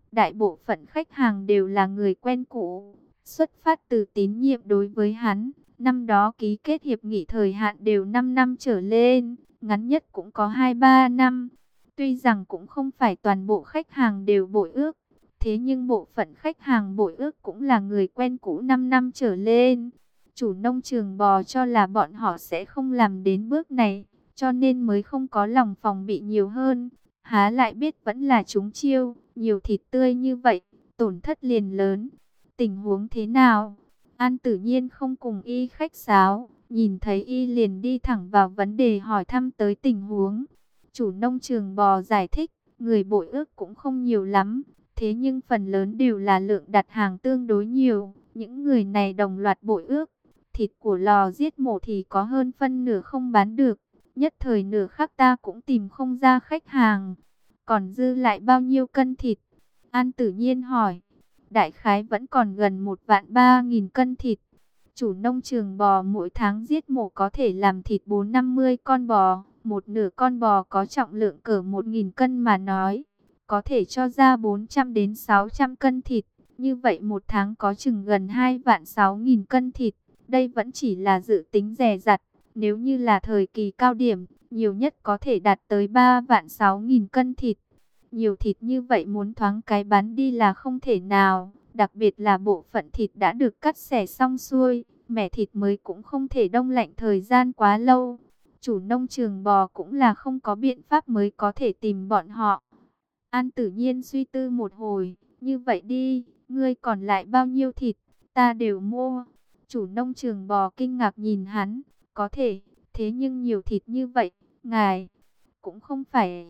Đại bộ phận khách hàng đều là người quen cũ, xuất phát từ tín nhiệm đối với hắn. Năm đó ký kết hiệp nghị thời hạn đều 5 năm trở lên, ngắn nhất cũng có 2-3 năm. Tuy rằng cũng không phải toàn bộ khách hàng đều bội ước, thế nhưng bộ phận khách hàng bội ước cũng là người quen cũ 5 năm trở lên. Chủ nông trường bò cho là bọn họ sẽ không làm đến bước này, cho nên mới không có lòng phòng bị nhiều hơn. Há lại biết vẫn là chúng chiêu, nhiều thịt tươi như vậy, tổn thất liền lớn. Tình huống thế nào? An Tử Nhiên không cùng y khách sáo, nhìn thấy y liền đi thẳng vào vấn đề hỏi thăm tới tình huống. Chủ nông trường bò giải thích, người bội ước cũng không nhiều lắm, thế nhưng phần lớn đều là lượng đặt hàng tương đối nhiều. Những người này đồng loạt bội ước, thịt của lò giết mổ thì có hơn phân nửa không bán được. Nhất thời nửa khắc ta cũng tìm không ra khách hàng. Còn dư lại bao nhiêu cân thịt? An Tử Nhiên hỏi. Đại khái vẫn còn gần 1.300.000 cân thịt. Chủ nông trường bò mỗi tháng giết mổ có thể làm thịt 450 con bò. Một nửa con bò có trọng lượng cỡ 1.000 cân mà nói, có thể cho ra 400 đến 600 cân thịt. Như vậy một tháng có chừng gần 2.600.000 cân thịt. Đây vẫn chỉ là dự tính dè dặt. Nếu như là thời kỳ cao điểm, nhiều nhất có thể đạt tới 3.600.000 cân thịt. Nhiều thịt như vậy muốn thoáng cái bán đi là không thể nào. Đặc biệt là bộ phận thịt đã được cắt xẻ xong xuôi, mẻ thịt mới cũng không thể đông lạnh thời gian quá lâu. Chủ nông trường bò cũng là không có biện pháp mới có thể tìm bọn họ. An Tử Nhiên suy tư một hồi, như vậy đi, ngươi còn lại bao nhiêu thịt, ta đều mua. Chủ nông trường bò kinh ngạc nhìn hắn, có thể, thế nhưng nhiều thịt như vậy, ngài cũng không phải...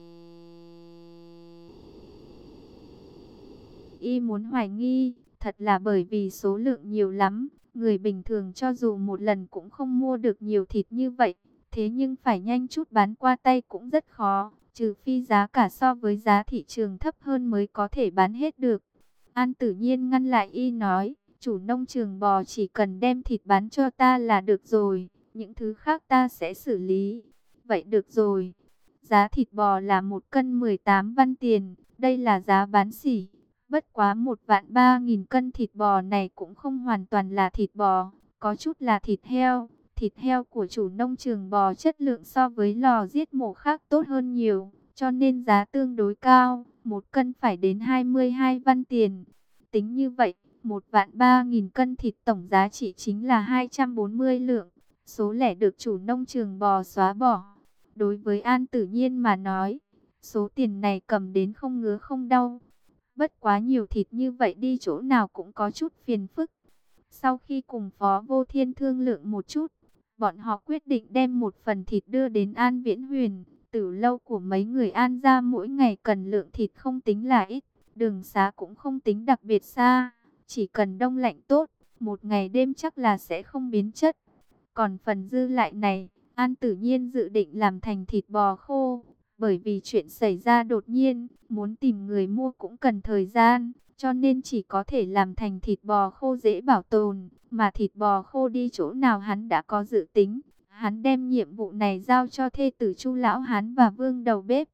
Y muốn hoài nghi, thật là bởi vì số lượng nhiều lắm, người bình thường cho dù một lần cũng không mua được nhiều thịt như vậy, thế nhưng phải nhanh chút bán qua tay cũng rất khó, trừ phi giá cả so với giá thị trường thấp hơn mới có thể bán hết được. An Tử Nhiên ngăn lại y nói, chủ nông trường bò chỉ cần đem thịt bán cho ta là được rồi, những thứ khác ta sẽ xử lý. Vậy được rồi, giá thịt bò là 1 cân 18 văn tiền, đây là giá bán sỉ. Bất quá 1.300.000 cân thịt bò này cũng không hoàn toàn là thịt bò, có chút là thịt heo. Thịt heo của chủ nông trường bò chất lượng so với lò giết mổ khác tốt hơn nhiều, cho nên giá tương đối cao, 1 cân phải đến 22 văn tiền. Tính như vậy, 1.300.000 cân thịt tổng giá trị chính là 240 lượng, số lẻ được chủ nông trường bò xóa bỏ. Đối với An Tử Nhiên mà nói, số tiền này cầm đến không ngứa không đau. Bất quá nhiều thịt như vậy đi chỗ nào cũng có chút phiền phức. Sau khi cùng Phó Vô Thiên thương lượng một chút, bọn họ quyết định đem một phần thịt đưa đến An Viễn Huyền. Tử lâu của mấy người An gia mỗi ngày cần lượng thịt không tính là ít, đường xá cũng không tính đặc biệt xa. Chỉ cần đông lạnh tốt, một ngày đêm chắc là sẽ không biến chất. Còn phần dư lại này, An Tử Nhiên dự định làm thành thịt bò khô. Bởi vì chuyện xảy ra đột nhiên, muốn tìm người mua cũng cần thời gian, cho nên chỉ có thể làm thành thịt bò khô dễ bảo tồn. Mà thịt bò khô đi chỗ nào hắn đã có dự tính. Hắn đem nhiệm vụ này giao cho thê tử Chu Lão Hán và Vương Đầu Bếp.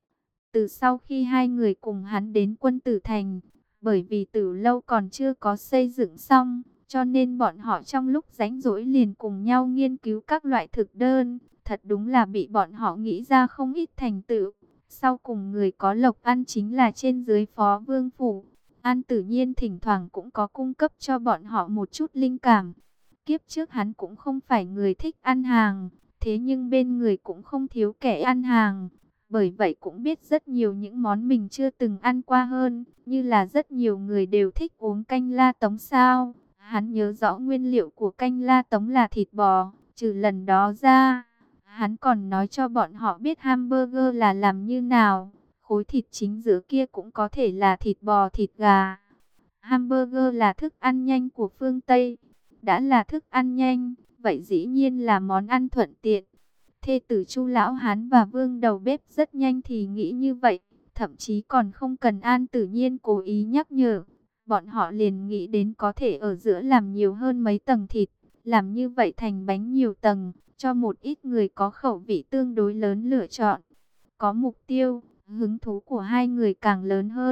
Từ sau khi hai người cùng hắn đến Quân Tử Thành, bởi vì Tử lâu còn chưa có xây dựng xong, cho nên bọn họ trong lúc rảnh rỗi liền cùng nhau nghiên cứu các loại thực đơn. Thật đúng là bị bọn họ nghĩ ra không ít thành tựu. Sau cùng người có lộc ăn chính là trên dưới Phó Vương Phủ. An Tử Nhiên thỉnh thoảng cũng có cung cấp cho bọn họ một chút linh cảm. Kiếp trước hắn cũng không phải người thích ăn hàng, thế nhưng bên người cũng không thiếu kẻ ăn hàng. Bởi vậy cũng biết rất nhiều những món mình chưa từng ăn qua hơn, như là rất nhiều người đều thích uống canh la tống sao. Hắn nhớ rõ nguyên liệu của canh la tống là thịt bò, trừ lần đó ra, hắn còn nói cho bọn họ biết hamburger là làm như nào. Khối thịt chính giữa kia cũng có thể là thịt bò thịt gà. Hamburger là thức ăn nhanh của phương Tây. Đã là thức ăn nhanh, vậy dĩ nhiên là món ăn thuận tiện. Thê tử Chu Lão Hán và Vương Đầu Bếp rất nhanh thì nghĩ như vậy. Thậm chí còn không cần An Tử Nhiên cố ý nhắc nhở. Bọn họ liền nghĩ đến có thể ở giữa làm nhiều hơn mấy tầng thịt. Làm như vậy thành bánh nhiều tầng, cho một ít người có khẩu vị tương đối lớn lựa chọn. Có mục tiêu, hứng thú của hai người càng lớn hơn.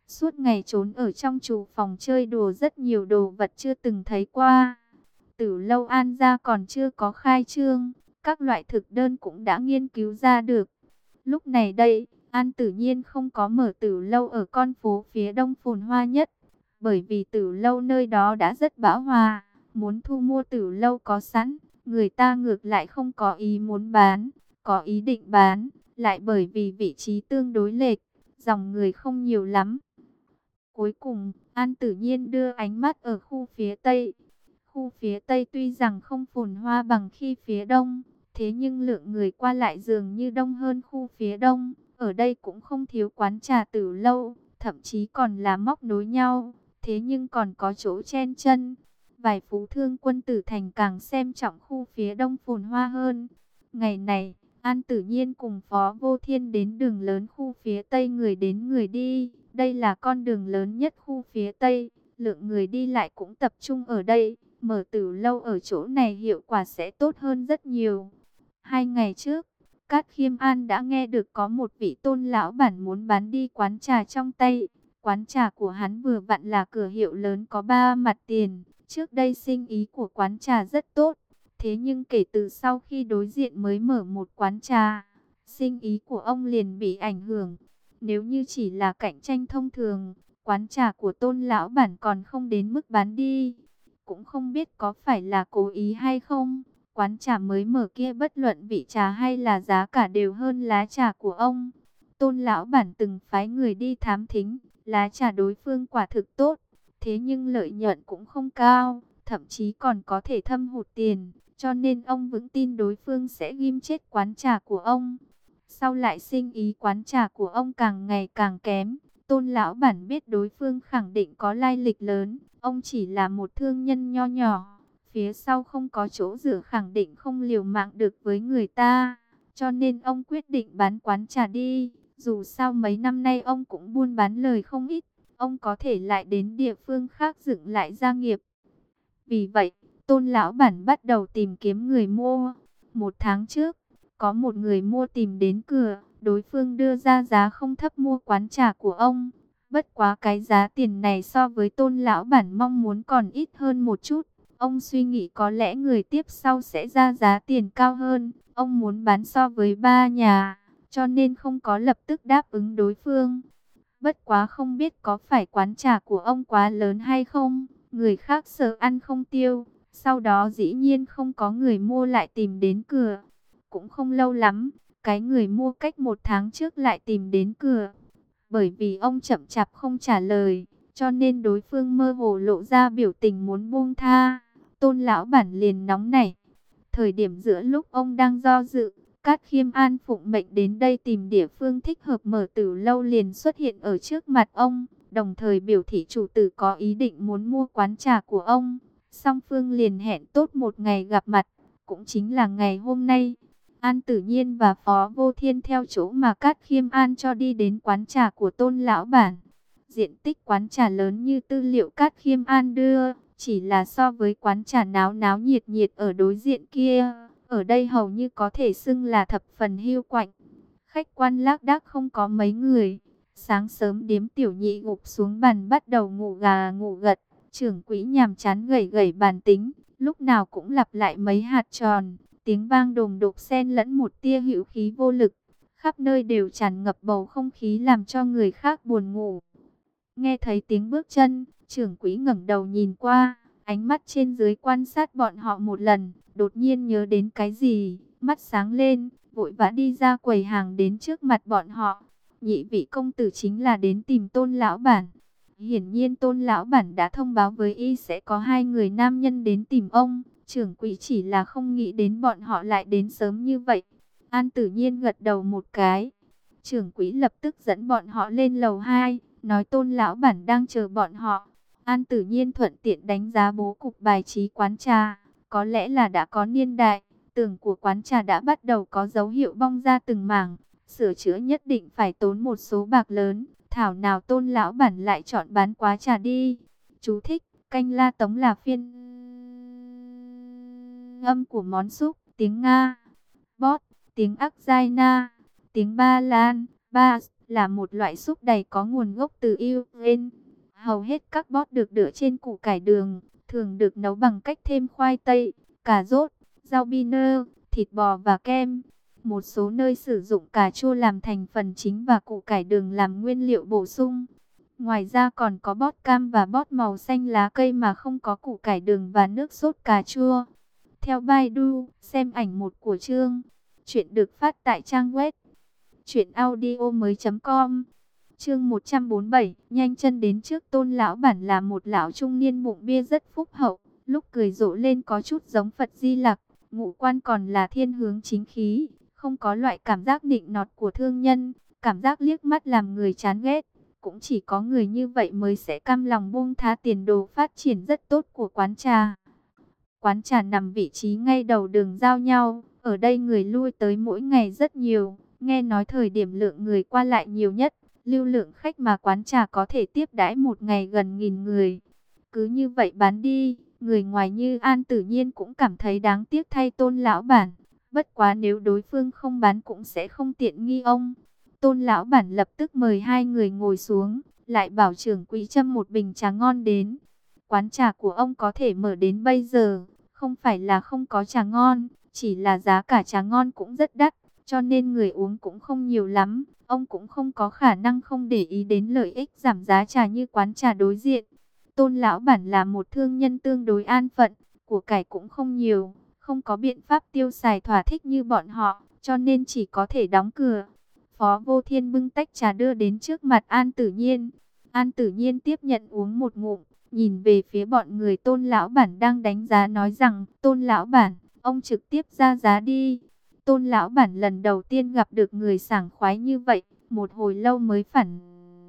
Suốt ngày trốn ở trong trù phòng chơi đùa rất nhiều đồ vật chưa từng thấy qua. Từ lâu An gia còn chưa có khai trương, các loại thực đơn cũng đã nghiên cứu ra được. Lúc này đây, An Tử Nhiên không có mở Tử lâu ở con phố phía đông phồn hoa nhất, bởi vì Tử lâu nơi đó đã rất bão hòa, muốn thu mua Tử lâu có sẵn, người ta ngược lại không có ý muốn bán, có ý định bán, lại bởi vì vị trí tương đối lệch, dòng người không nhiều lắm. Cuối cùng, An Tử Nhiên đưa ánh mắt ở khu phía Tây. Khu phía Tây tuy rằng không phồn hoa bằng khi phía Đông, thế nhưng lượng người qua lại dường như đông hơn khu phía Đông. Ở đây cũng không thiếu quán trà Tử lâu, thậm chí còn là móc nối nhau, thế nhưng còn có chỗ chen chân. Vài phú thương quân tử thành càng xem trọng khu phía Đông phồn hoa hơn. Ngày này, An Tử Nhiên cùng Phó Vô Thiên đến đường lớn khu phía Tây, người đến người đi. Đây là con đường lớn nhất khu phía Tây, lượng người đi lại cũng tập trung ở đây. Mở Tử lâu ở chỗ này hiệu quả sẽ tốt hơn rất nhiều. 2 ngày trước, Cát Khiêm An đã nghe được có một vị Tôn lão bản muốn bán đi quán trà trong tay. Quán trà của hắn vừa vặn là cửa hiệu lớn có 3 mặt tiền. Trước đây sinh ý của quán trà rất tốt. Thế nhưng kể từ sau khi đối diện mới mở một quán trà, sinh ý của ông liền bị ảnh hưởng. Nếu như chỉ là cạnh tranh thông thường, quán trà của Tôn lão bản còn không đến mức bán đi. Cũng không biết có phải là cố ý hay không. Quán trà mới mở kia bất luận vị trà hay là giá cả đều hơn lá trà của ông. Tôn lão bản từng phái người đi thám thính, lá trà đối phương quả thực tốt. Thế nhưng lợi nhuận cũng không cao, thậm chí còn có thể thâm hụt tiền. Cho nên ông vững tin đối phương sẽ ghim chết quán trà của ông. Sau lại sinh ý quán trà của ông càng ngày càng kém. Tôn lão bản biết đối phương khẳng định có lai lịch lớn. Ông chỉ là một thương nhân nho nhỏ. Phía sau không có chỗ dựa, khẳng định không liều mạng được với người ta. Cho nên ông quyết định bán quán trà đi. Dù sao mấy năm nay ông cũng buôn bán lời không ít. Ông có thể lại đến địa phương khác dựng lại gia nghiệp. Vì vậy, Tôn lão bản bắt đầu tìm kiếm người mua. 1 tháng trước, có một người mua tìm đến cửa, đối phương đưa ra giá không thấp mua quán trà của ông. Bất quá cái giá tiền này so với Tôn lão bản mong muốn còn ít hơn một chút. Ông suy nghĩ có lẽ người tiếp sau sẽ ra giá tiền cao hơn. Ông muốn bán so với 3 nhà, cho nên không có lập tức đáp ứng đối phương. Bất quá không biết có phải quán trà của ông quá lớn hay không, người khác sợ ăn không tiêu. Sau đó dĩ nhiên không có người mua lại tìm đến cửa. Cũng không lâu lắm, cái người mua cách 1 tháng trước lại tìm đến cửa. Bởi vì ông chậm chạp không trả lời, cho nên đối phương mơ hồ lộ ra biểu tình muốn buông tha. Tôn lão bản liền nóng nảy. Thời điểm giữa lúc ông đang do dự, Cát Khiêm An phụng mệnh đến đây tìm địa phương thích hợp mở Tử lâu liền xuất hiện ở trước mặt ông, đồng thời biểu thị chủ tử có ý định muốn mua quán trà của ông. Song phương liền hẹn tốt một ngày gặp mặt, cũng chính là ngày hôm nay. An Tử Nhiên và Phó Vô Thiên theo chỗ mà Cát Khiêm An cho đi đến quán trà của Tôn lão bản. Diện tích quán trà lớn như tư liệu Cát Khiêm An đưa, chỉ là so với quán trà náo náo nhiệt nhiệt ở đối diện kia, ở đây hầu như có thể xưng là thập phần hiu quạnh. Khách quan lác đác không có mấy người. Sáng sớm điếm tiểu nhị gục xuống bàn bắt đầu ngủ gà ngủ gật. Trưởng quỹ nhàm chán gẩy gẩy bàn tính, lúc nào cũng lặp lại mấy hạt tròn. Tiếng vang đồm đột xen lẫn một tia hữu khí vô lực. Khắp nơi đều tràn ngập bầu không khí làm cho người khác buồn ngủ. Nghe thấy tiếng bước chân, trưởng quỹ ngẩng đầu nhìn qua, ánh mắt trên dưới quan sát bọn họ một lần, đột nhiên nhớ đến cái gì, mắt sáng lên, vội vã đi ra quầy hàng đến trước mặt bọn họ. Nhị vị công tử chính là đến tìm Tôn lão bản. Hiển nhiên Tôn lão bản đã thông báo với y sẽ có 2 người nam nhân đến tìm ông. Trưởng quỹ chỉ là không nghĩ đến bọn họ lại đến sớm như vậy. An Tử Nhiên gật đầu một cái. Trưởng quỹ lập tức dẫn bọn họ lên lầu 2, nói Tôn lão bản đang chờ bọn họ. An Tử Nhiên thuận tiện đánh giá bố cục bài trí quán trà. Có lẽ là đã có niên đại, tường của quán trà đã bắt đầu có dấu hiệu bong ra từng mảng. Sửa chữa nhất định phải tốn một số bạc lớn. Thảo nào Tôn lão bản lại chọn bán quá trà đi. Chú thích, canh la tống là phiên âm của món súp, tiếng Nga, bót, tiếng Argentina, tiếng Ba Lan, Bas, là một loại súp đầy có nguồn gốc từ Ukraine. Hầu hết các bót được đửa trên củ cải đường, thường được nấu bằng cách thêm khoai tây, cà rốt, rau biner, thịt bò và kem. Một số nơi sử dụng cà chua làm thành phần chính và củ cải đường làm nguyên liệu bổ sung. Ngoài ra còn có bót cam và bót màu xanh lá cây mà không có củ cải đường và nước sốt cà chua. Theo Baidu, xem ảnh một của chương. Chuyện được phát tại trang web truyệnaudiomoi.com. Chương 147, nhanh chân đến trước Tôn lão bản là một lão trung niên bụng bia rất phúc hậu, lúc cười rộ lên có chút giống Phật Di Lặc, ngũ quan còn là thiên hướng chính khí, không có loại cảm giác nịnh nọt của thương nhân, cảm giác liếc mắt làm người chán ghét. Cũng chỉ có người như vậy mới sẽ cam lòng buông tha tiền đồ phát triển rất tốt của quán trà. Quán trà nằm vị trí ngay đầu đường giao nhau, ở đây người lui tới mỗi ngày rất nhiều, nghe nói thời điểm lượng người qua lại nhiều nhất, lưu lượng khách mà quán trà có thể tiếp đãi một ngày gần 1000 người. Cứ như vậy bán đi, người ngoài như An Tử Nhiên cũng cảm thấy đáng tiếc thay Tôn lão bản, bất quá nếu đối phương không bán cũng sẽ không tiện nghi ông. Tôn lão bản lập tức mời hai người ngồi xuống, lại bảo trưởng quỹ châm một bình trà ngon đến. Quán trà của ông có thể mở đến bây giờ, không phải là không có trà ngon, chỉ là giá cả trà ngon cũng rất đắt, cho nên người uống cũng không nhiều lắm. Ông cũng không có khả năng không để ý đến lợi ích giảm giá trà như quán trà đối diện. Tôn lão bản là một thương nhân tương đối an phận, của cải cũng không nhiều, không có biện pháp tiêu xài thỏa thích như bọn họ, cho nên chỉ có thể đóng cửa. Phó Vô Thiên bưng tách trà đưa đến trước mặt An Tử Nhiên. An Tử Nhiên tiếp nhận uống một ngụm, nhìn về phía bọn người Tôn lão bản đang đánh giá nói rằng, Tôn lão bản, ông trực tiếp ra giá đi. Tôn lão bản lần đầu tiên gặp được người sảng khoái như vậy, một hồi lâu mới phản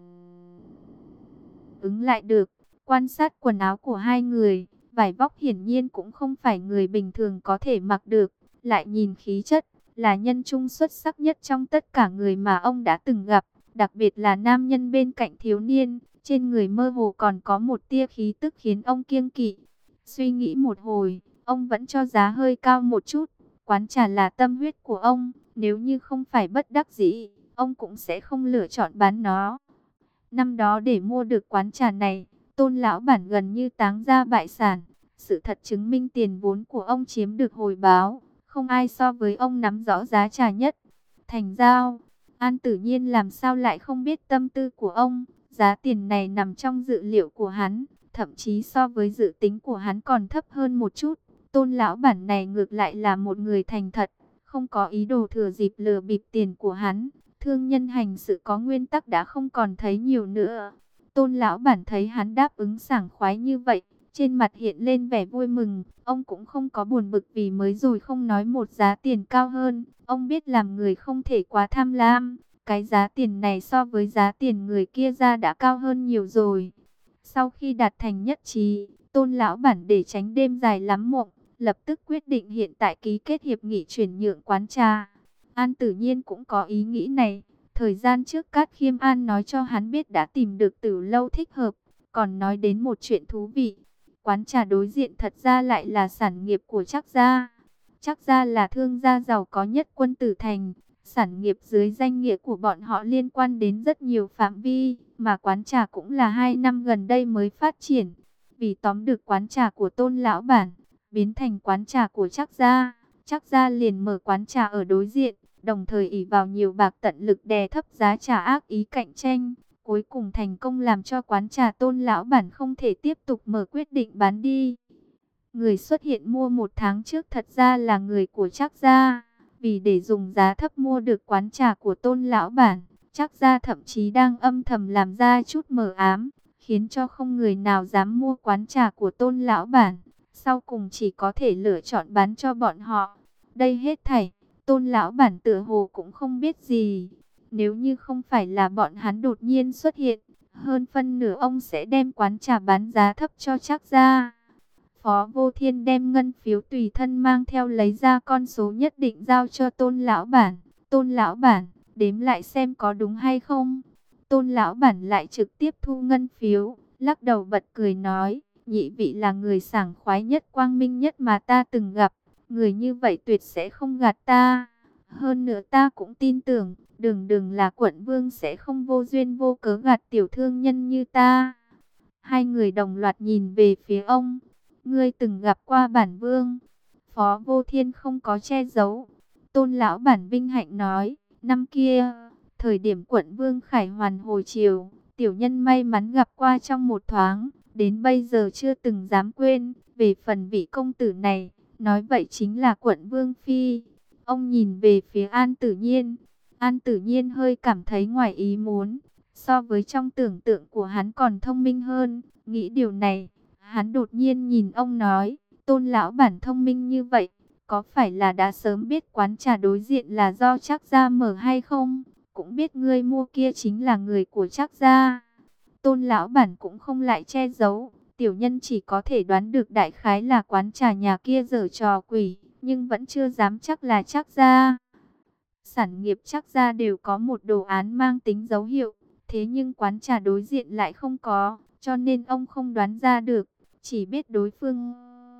ứng lại được. Quan sát quần áo của hai người, vải vóc hiển nhiên cũng không phải người bình thường có thể mặc được, lại nhìn khí chất, là nhân trung xuất sắc nhất trong tất cả người mà ông đã từng gặp, đặc biệt là nam nhân bên cạnh thiếu niên, trên người mơ hồ còn có một tia khí tức khiến ông kiêng kỵ. Suy nghĩ một hồi, ông vẫn cho giá hơi cao một chút, quán trà là tâm huyết của ông, nếu như không phải bất đắc dĩ, ông cũng sẽ không lựa chọn bán nó. Năm đó để mua được quán trà này, Tôn lão bản gần như táng ra bại sản. Sự thật chứng minh tiền vốn của ông chiếm được hồi báo, không ai so với ông nắm rõ giá trà nhất. Thành giao, An Tử Nhiên làm sao lại không biết tâm tư của ông, giá tiền này nằm trong dự liệu của hắn, thậm chí so với dự tính của hắn còn thấp hơn một chút. Tôn lão bản này ngược lại là một người thành thật, không có ý đồ thừa dịp lừa bịp tiền của hắn. Thương nhân hành sự có nguyên tắc đã không còn thấy nhiều nữa. Tôn lão bản thấy hắn đáp ứng sảng khoái như vậy, trên mặt hiện lên vẻ vui mừng. Ông cũng không có buồn bực vì mới rồi không nói một giá tiền cao hơn. Ông biết làm người không thể quá tham lam. Cái giá tiền này so với giá tiền người kia ra đã cao hơn nhiều rồi. Sau khi đạt thành nhất trí, Tôn lão bản để tránh đêm dài lắm mộng, lập tức quyết định hiện tại ký kết hiệp nghị chuyển nhượng quán trà. An Tử Nhiên cũng có ý nghĩ này. Thời gian trước Cát Khiêm An nói cho hắn biết đã tìm được Tử lâu thích hợp. Còn nói đến một chuyện thú vị. Quán trà đối diện thật ra lại là sản nghiệp của Trác gia. Trác gia là thương gia giàu có nhất Quân Tử Thành. Sản nghiệp dưới danh nghĩa của bọn họ liên quan đến rất nhiều phạm vi. Mà quán trà cũng là 2 năm gần đây mới phát triển. Vì tóm được quán trà của Tôn lão bản, biến thành quán trà của Trác gia. Trác gia liền mở quán trà ở đối diện, đồng thời ỷ vào nhiều bạc tận lực đè thấp giá trà ác ý cạnh tranh, cuối cùng thành công làm cho quán trà Tôn lão bản không thể tiếp tục mở, quyết định bán đi. Người xuất hiện mua 1 tháng trước thật ra là người của Trác gia, vì để dùng giá thấp mua được quán trà của Tôn lão bản, Trác gia thậm chí đang âm thầm làm ra chút mờ ám, khiến cho không người nào dám mua quán trà của Tôn lão bản, sau cùng chỉ có thể lựa chọn bán cho bọn họ. Đây hết thảy Tôn lão bản tựa hồ cũng không biết gì. Nếu như không phải là bọn hắn đột nhiên xuất hiện, hơn phân nửa ông sẽ đem quán trà bán giá thấp cho Trác gia. Phó Vô Thiên đem ngân phiếu tùy thân mang theo lấy ra con số nhất định giao cho Tôn lão bản. Tôn lão bản, đếm lại xem có đúng hay không. Tôn lão bản lại trực tiếp thu ngân phiếu, lắc đầu bật cười nói, nhị vị là người sảng khoái nhất, quang minh nhất mà ta từng gặp. Người như vậy tuyệt sẽ không gạt ta. Hơn nữa ta cũng tin tưởng, đừng đừng là quận vương sẽ không vô duyên vô cớ gạt tiểu thương nhân như ta. Hai người đồng loạt nhìn về phía ông. Ngươi từng gặp qua bản vương. Phó Vô Thiên không có che giấu. Tôn lão bản vinh hạnh nói, năm kia, thời điểm quận vương Khải Hoàn hồi triều, tiểu nhân may mắn gặp qua trong một thoáng, đến bây giờ chưa từng dám quên. Về phần vị công tử này, nói vậy chính là quận vương phi. Ông nhìn về phía An Tử Nhiên. An Tử Nhiên hơi cảm thấy ngoài ý muốn. So với trong tưởng tượng của hắn còn thông minh hơn. Nghĩ điều này, hắn đột nhiên nhìn ông nói, Tôn lão bản thông minh như vậy, có phải là đã sớm biết quán trà đối diện là do Trác gia mở hay không? Cũng biết ngươi mua kia chính là người của Trác gia. Tôn lão bản cũng không lại che giấu, tiểu nhân chỉ có thể đoán được đại khái là quán trà nhà kia giở trò quỷ, nhưng vẫn chưa dám chắc là Trác gia. Sản nghiệp Trác gia đều có một đồ án mang tính dấu hiệu, thế nhưng quán trà đối diện lại không có, cho nên ông không đoán ra được, chỉ biết đối phương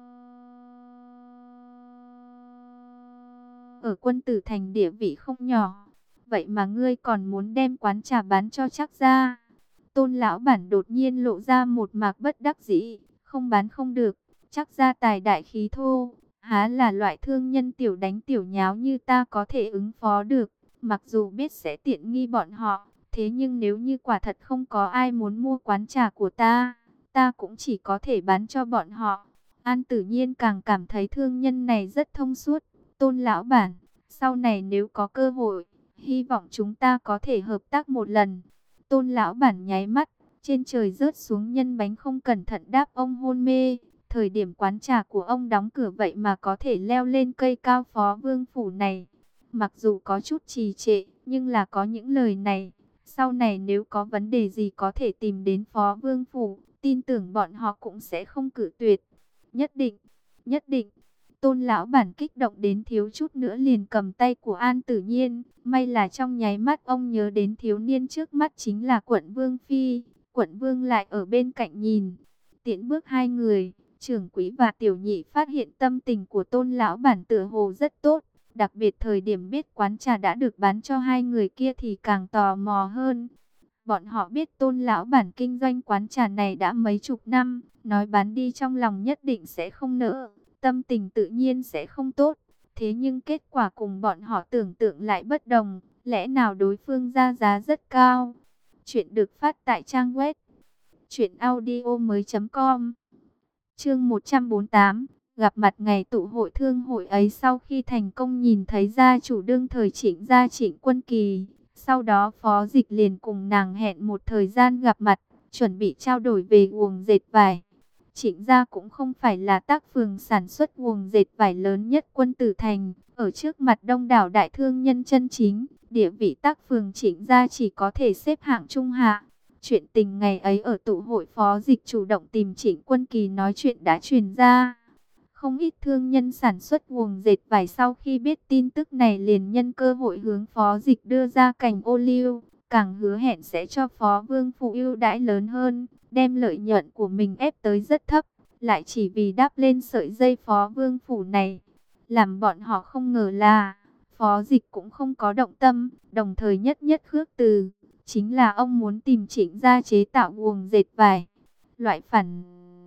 ở Quân Tử Thành địa vị không nhỏ. Vậy mà ngươi còn muốn đem quán trà bán cho Trác gia? Tôn lão bản đột nhiên lộ ra một mạc bất đắc dĩ, không bán không được, Trác gia tài đại khí thô, há là loại thương nhân tiểu đánh tiểu nháo như ta có thể ứng phó được. Mặc dù biết sẽ tiện nghi bọn họ, thế nhưng nếu như quả thật không có ai muốn mua quán trà của ta, ta cũng chỉ có thể bán cho bọn họ. An Tử Nhiên càng cảm thấy thương nhân này rất thông suốt. Tôn lão bản, sau này nếu có cơ hội, hy vọng chúng ta có thể hợp tác một lần. Tôn lão bản nháy mắt, trên trời rớt xuống nhân bánh không cẩn thận đáp ông hôn mê. Thời điểm quán trà của ông đóng cửa vậy mà có thể leo lên cây cao Phó Vương phủ này. Mặc dù có chút trì trệ, nhưng là có những lời này. Sau này nếu có vấn đề gì có thể tìm đến Phó Vương phủ, tin tưởng bọn họ cũng sẽ không cự tuyệt. Nhất định, nhất định. Tôn lão bản kích động đến thiếu chút nữa liền cầm tay của An Tử Nhiên. May là trong nháy mắt ông nhớ đến thiếu niên trước mắt chính là quận Vương Phi. Quận Vương lại ở bên cạnh nhìn. Tiễn bước hai người, trưởng quỹ và tiểu nhị phát hiện tâm tình của Tôn lão bản tựa hồ rất tốt. Đặc biệt thời điểm biết quán trà đã được bán cho hai người kia thì càng tò mò hơn. Bọn họ biết Tôn lão bản kinh doanh quán trà này đã mấy chục năm, nói bán đi trong lòng nhất định sẽ không nỡ, tâm tình tự nhiên sẽ không tốt. Thế nhưng kết quả cùng bọn họ tưởng tượng lại bất đồng, lẽ nào đối phương ra giá rất cao. Chuyện được phát tại trang web truyệnaudiomoi.com. Chương 148, gặp mặt ngày tụ hội thương hội ấy. Sau khi thành công nhìn thấy gia chủ đương thời Trịnh gia Trịnh Quân Kỳ, sau đó Phó Dịch liền cùng nàng hẹn một thời gian gặp mặt, chuẩn bị trao đổi về guồng dệt vải. Trịnh gia cũng không phải là tác phường sản xuất guồng dệt vải lớn nhất Quân Tử Thành, ở trước mặt đông đảo đại thương nhân chân chính, địa vị tác phường Trịnh gia chỉ có thể xếp hạng trung hạ. Chuyện tình ngày ấy ở tụ hội, Phó Dịch chủ động tìm Trịnh Quân Kỳ nói chuyện đã truyền ra. Không ít thương nhân sản xuất guồng dệt vải sau khi biết tin tức này liền nhân cơ hội hướng Phó Dịch đưa ra cành ô liu, càng hứa hẹn sẽ cho Phó Vương phủ ưu đãi lớn hơn, đem lợi nhuận của mình ép tới rất thấp, lại chỉ vì đáp lên sợi dây Phó Vương phủ này. Làm bọn họ không ngờ là Phó Dịch cũng không có động tâm, đồng thời nhất nhất khước từ, chính là ông muốn tìm Trịnh gia chế tạo guồng dệt vải. Loại phản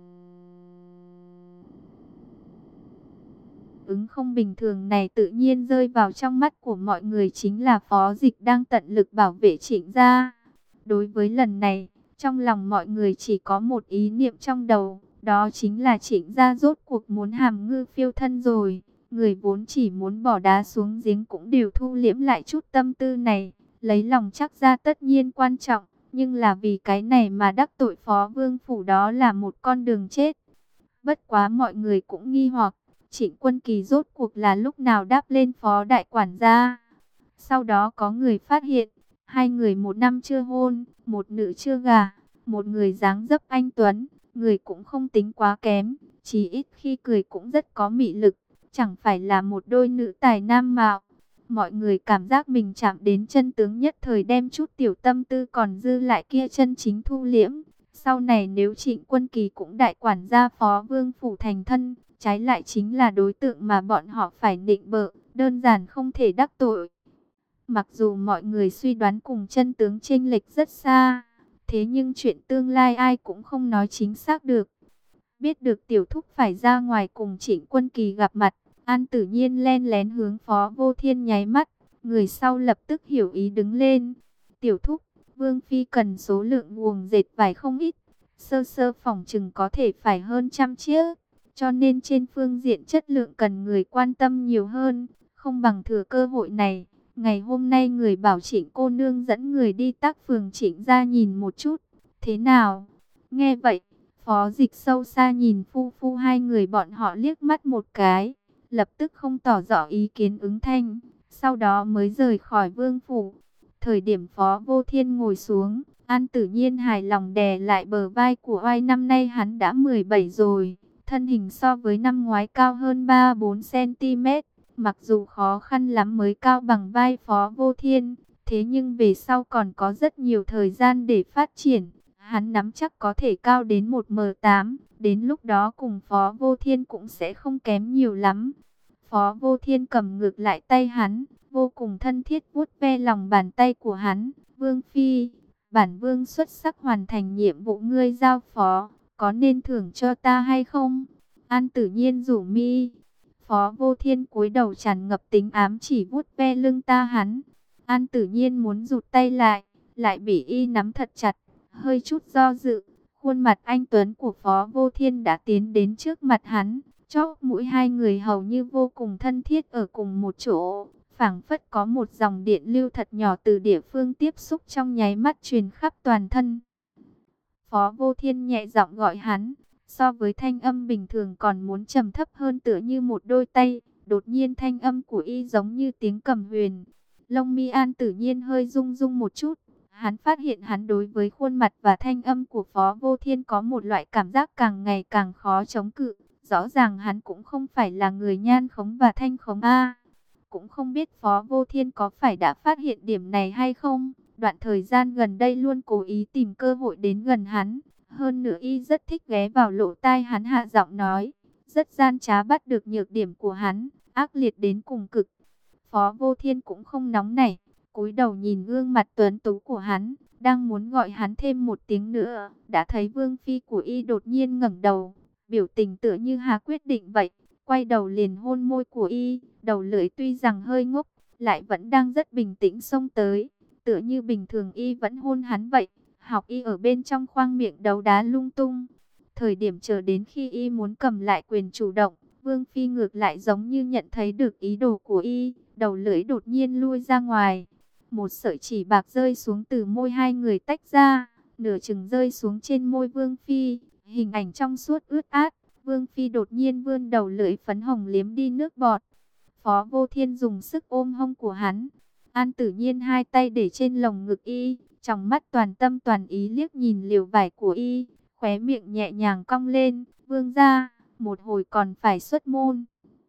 ứng không bình thường này tự nhiên rơi vào trong mắt của mọi người, chính là Phó Dịch đang tận lực bảo vệ Trịnh gia. Đối với lần này, trong lòng mọi người chỉ có một ý niệm trong đầu, đó chính là Trịnh gia rốt cuộc muốn hàm ngư phiêu thân rồi. Người vốn chỉ muốn bỏ đá xuống giếng cũng đều thu liễm lại chút tâm tư này, lấy lòng Trác gia tất nhiên quan trọng, nhưng là vì cái này mà đắc tội Phó Vương phủ đó là một con đường chết. Bất quá mọi người cũng nghi hoặc, Trịnh Quân Kỳ rốt cuộc là lúc nào đáp lên phó đại quản gia. Sau đó có người phát hiện, hai người một nam chưa hôn, một nữ chưa gả, một người dáng dấp anh tuấn, người cũng không tính quá kém, chỉ ít khi cười cũng rất có mị lực, chẳng phải là một đôi nữ tài nam mạo. Mọi người cảm giác mình chạm đến chân tướng, nhất thời đem chút tiểu tâm tư còn dư lại kia chân chính thu liễm. Sau này nếu Trịnh Quân Kỳ cũng đại quản gia Phó Vương phủ thành thân, trái lại chính là đối tượng mà bọn họ phải nịnh bợ, đơn giản không thể đắc tội. Mặc dù mọi người suy đoán cùng chân tướng chênh lệch rất xa, thế nhưng chuyện tương lai ai cũng không nói chính xác được. Biết được tiểu thúc phải ra ngoài cùng Trịnh Quân Kỳ gặp mặt, An Tử Nhiên len lén hướng Phó Vô Thiên nháy mắt, người sau lập tức hiểu ý đứng lên. Tiểu thúc, Vương Phi cần số lượng guồng dệt vải không ít, sơ sơ phỏng chừng có thể phải hơn 100 chiếc, cho nên trên phương diện chất lượng cần người quan tâm nhiều hơn, không bằng thừa cơ hội này. Ngày hôm nay người bảo Trịnh cô nương dẫn người đi tác phường Trịnh ra nhìn một chút, thế nào? Nghe vậy, Phó Dịch sâu xa nhìn phu phu hai người bọn họ liếc mắt một cái, lập tức không tỏ rõ ý kiến ứng thanh, sau đó mới rời khỏi vương phủ. Thời điểm Phó Vô Thiên ngồi xuống, An Tử Nhiên hài lòng đè lại bờ vai của oai, năm nay hắn đã 17 rồi, thân hình so với năm ngoái cao hơn 3-4 cm. Mặc dù khó khăn lắm mới cao bằng vai Phó Vô Thiên, thế nhưng về sau còn có rất nhiều thời gian để phát triển. Hắn nắm chắc có thể cao đến 1m8, đến lúc đó cùng Phó Vô Thiên cũng sẽ không kém nhiều lắm. Phó Vô Thiên cầm ngược lại tay hắn, vô cùng thân thiết vuốt ve lòng bàn tay của hắn. Vương Phi, bản vương xuất sắc hoàn thành nhiệm vụ ngươi giao phó, có nên thưởng cho ta hay không? An Tử Nhiên rủ mi. Phó Vô Thiên cúi đầu tràn ngập tính ám chỉ vuốt ve lưng ta hắn. An Tử Nhiên muốn rụt tay lại bị y nắm thật chặt, hơi chút do dự. Khuôn mặt anh tuấn của Phó Vô Thiên đã tiến đến trước mặt hắn, chóp mũi hai người hầu như vô cùng thân thiết ở cùng một chỗ, phảng phất có một dòng điện lưu thật nhỏ từ địa phương tiếp xúc trong nháy mắt truyền khắp toàn thân. Phó Vô Thiên nhẹ giọng gọi hắn, so với thanh âm bình thường còn muốn trầm thấp hơn, tựa như một đôi tay. Đột nhiên thanh âm của y giống như tiếng cầm huyền. Lông mi An Tử Nhiên hơi rung rung một chút. Hắn phát hiện hắn đối với khuôn mặt và thanh âm của Phó Vô Thiên có một loại cảm giác càng ngày càng khó chống cự. Rõ ràng hắn cũng không phải là người nhan khống và thanh khống a. Cũng không biết Phó Vô Thiên có phải đã phát hiện điểm này hay không. Đoạn thời gian gần đây luôn cố ý tìm cơ hội đến gần hắn. Hơn nữa y rất thích ghé vào lỗ tai hắn hạ giọng nói. Rất gian trá bắt được nhược điểm của hắn, ác liệt đến cùng cực. Phó Vô Thiên cũng không nóng nảy, cúi đầu nhìn gương mặt tuấn tú của hắn, đang muốn gọi hắn thêm một tiếng nữa, đã thấy Vương Phi của y đột nhiên ngẩng đầu, biểu tình tựa như hà quyết định vậy, quay đầu liền hôn môi của y, đầu lưỡi tuy rằng hơi ngốc, lại vẫn đang rất bình tĩnh xông tới, tựa như bình thường y vẫn hôn hắn vậy, học y ở bên trong khoang miệng đấu đá lung tung. Thời điểm chờ đến khi y muốn cầm lại quyền chủ động, Vương Phi ngược lại giống như nhận thấy được ý đồ của y, đầu lưỡi đột nhiên lui ra ngoài. Một sợi chỉ bạc rơi xuống từ môi hai người tách ra, nửa chừng rơi xuống trên môi Vương Phi, hình ảnh trong suốt ướt át. Vương Phi đột nhiên vươn đầu lưỡi phấn hồng liếm đi nước bọt. Phó Vô Thiên dùng sức ôm hông của hắn. An Tử Nhiên hai tay để trên lồng ngực y, trong mắt toàn tâm toàn ý liếc nhìn liều vải của y, khóe miệng nhẹ nhàng cong lên. Vương gia, một hồi còn phải xuất môn.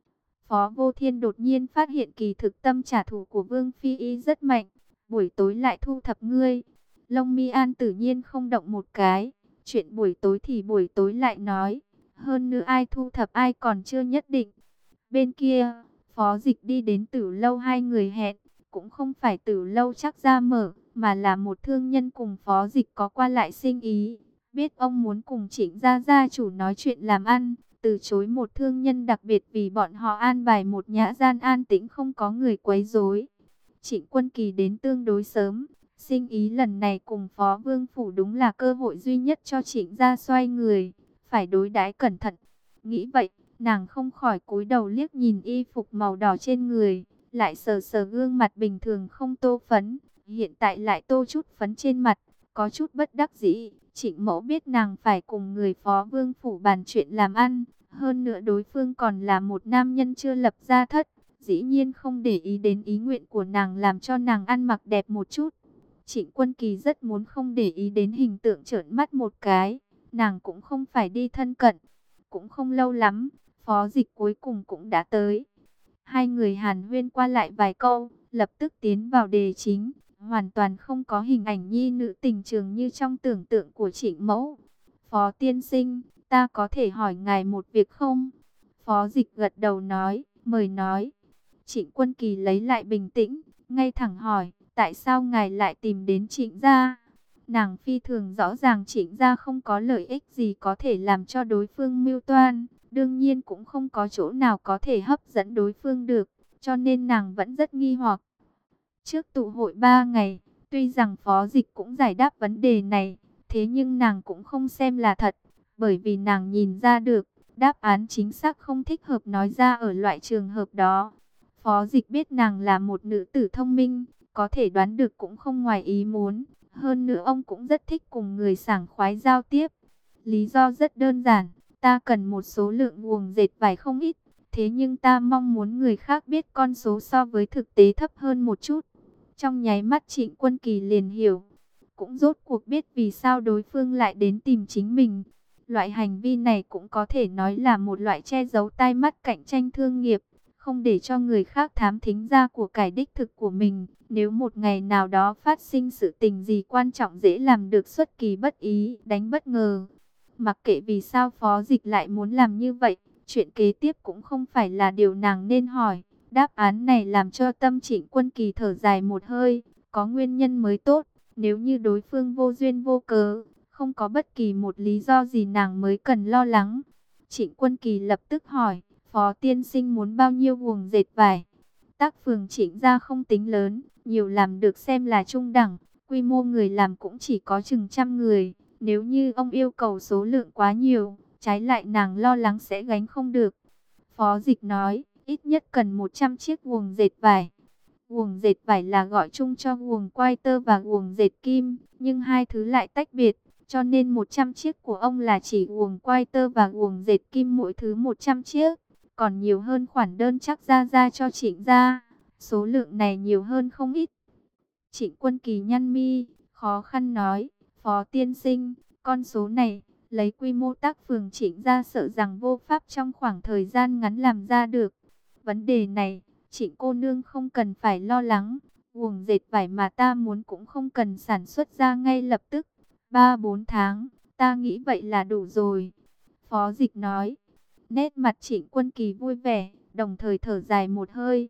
Phó Vô Thiên đột nhiên phát hiện kỳ thực tâm trả thù của Vương Phi y rất mạnh. Buổi tối lại thu thập ngươi. Lông mi An Tử Nhiên không động một cái. Chuyện buổi tối thì buổi tối lại nói. Hơn nữa ai thu thập ai còn chưa nhất định. Bên kia, Phó Dịch đi đến Tử Lâu hai người hẹn. Cũng không phải Tử Lâu chắc ra mở, mà là một thương nhân cùng Phó Dịch có qua lại sinh ý. Biết ông muốn cùng Trịnh gia chủ nói chuyện làm ăn, từ chối một thương nhân đặc biệt vì bọn họ an bài một nhã gian an tĩnh không có người quấy rối. Trịnh Quân Kỳ đến tương đối sớm, sinh ý lần này cùng Phó Vương Phủ đúng là cơ hội duy nhất cho Trịnh gia xoay người, phải đối đãi cẩn thận. Nghĩ vậy, nàng không khỏi cúi đầu liếc nhìn y phục màu đỏ trên người, lại sờ sờ gương mặt bình thường không tô phấn, hiện tại lại tô chút phấn trên mặt, có chút bất đắc dĩ. Trịnh Mẫu biết nàng phải cùng người Phó Vương Phủ bàn chuyện làm ăn, hơn nữa đối phương còn là một nam nhân chưa lập gia thất, dĩ nhiên không để ý đến ý nguyện của nàng làm cho nàng ăn mặc đẹp một chút. Trịnh Quân Kỳ rất muốn không để ý đến hình tượng trợn mắt một cái, nàng cũng không phải đi thân cận. Cũng không lâu lắm, Phó Dịch cuối cùng cũng đã tới. Hai người hàn huyên qua lại vài câu, lập tức tiến vào đề chính. Hoàn toàn không có hình ảnh nhi nữ tình trường như trong tưởng tượng của Trịnh Mẫu. Phó tiên sinh, ta có thể hỏi ngài một việc không? Phó Dịch gật đầu nói, mời nói. Trịnh Quân Kỳ lấy lại bình tĩnh, ngay thẳng hỏi, tại sao ngài lại tìm đến Trịnh gia? Nàng phi thường rõ ràng Trịnh gia không có lợi ích gì có thể làm cho đối phương mưu toan, đương nhiên cũng không có chỗ nào có thể hấp dẫn đối phương được, cho nên nàng vẫn rất nghi hoặc. Trước tụ hội 3 ngày, tuy rằng Phó Dịch cũng giải đáp vấn đề này, thế nhưng nàng cũng không xem là thật, bởi vì nàng nhìn ra được, đáp án chính xác không thích hợp nói ra ở loại trường hợp đó. Phó Dịch biết nàng là một nữ tử thông minh, có thể đoán được cũng không ngoài ý muốn. Hơn nữa ông cũng rất thích cùng người sảng khoái giao tiếp. Lý do rất đơn giản, ta cần một số lượng guồng dệt vải không ít, thế nhưng ta mong muốn người khác biết con số so với thực tế thấp hơn một chút. Trong nháy mắt Trịnh Quân Kỳ liền hiểu, cũng rốt cuộc biết vì sao đối phương lại đến tìm chính mình. Loại hành vi này cũng có thể nói là một loại che giấu tai mắt cạnh tranh thương nghiệp, không để cho người khác thám thính ra của cải đích thực của mình. Nếu một ngày nào đó phát sinh sự tình gì quan trọng dễ làm được xuất kỳ bất ý, đánh bất ngờ. Mặc kệ vì sao Phó Dịch lại muốn làm như vậy, chuyện kế tiếp cũng không phải là điều nàng nên hỏi. Đáp án này làm cho tâm Trịnh Quân Kỳ thở dài một hơi, có nguyên nhân mới tốt. Nếu như đối phương vô duyên vô cớ, không có bất kỳ một lý do gì nàng mới cần lo lắng. Trịnh Quân Kỳ lập tức hỏi, Phó tiên sinh muốn bao nhiêu guồng dệt vải? Tác phường Trịnh gia không tính lớn, nhiều làm được xem là trung đẳng, quy mô người làm cũng chỉ có chừng trăm người. Nếu như ông yêu cầu số lượng quá nhiều, trái lại nàng lo lắng sẽ gánh không được. Phó Dịch nói, ít nhất cần 100 chiếc guồng dệt vải. Guồng dệt vải là gọi chung cho guồng quai tơ và guồng dệt kim, nhưng hai thứ lại tách biệt, cho nên 100 chiếc của ông là chỉ guồng quai tơ và guồng dệt kim mỗi thứ 100 chiếc, còn nhiều hơn khoản đơn chắc ra cho Trịnh gia. Số lượng này nhiều hơn không ít. Trịnh Quân Kỳ nhăn mi, khó khăn nói, Phó tiên sinh, con số này, lấy quy mô tác phường Trịnh gia sợ rằng vô pháp trong khoảng thời gian ngắn làm ra được. Vấn đề này, Trịnh cô nương không cần phải lo lắng, guồng dệt vải mà ta muốn cũng không cần sản xuất ra ngay lập tức. 3-4 tháng, ta nghĩ vậy là đủ rồi. Phó Dịch nói, nét mặt Trịnh Quân Kỳ vui vẻ, đồng thời thở dài một hơi.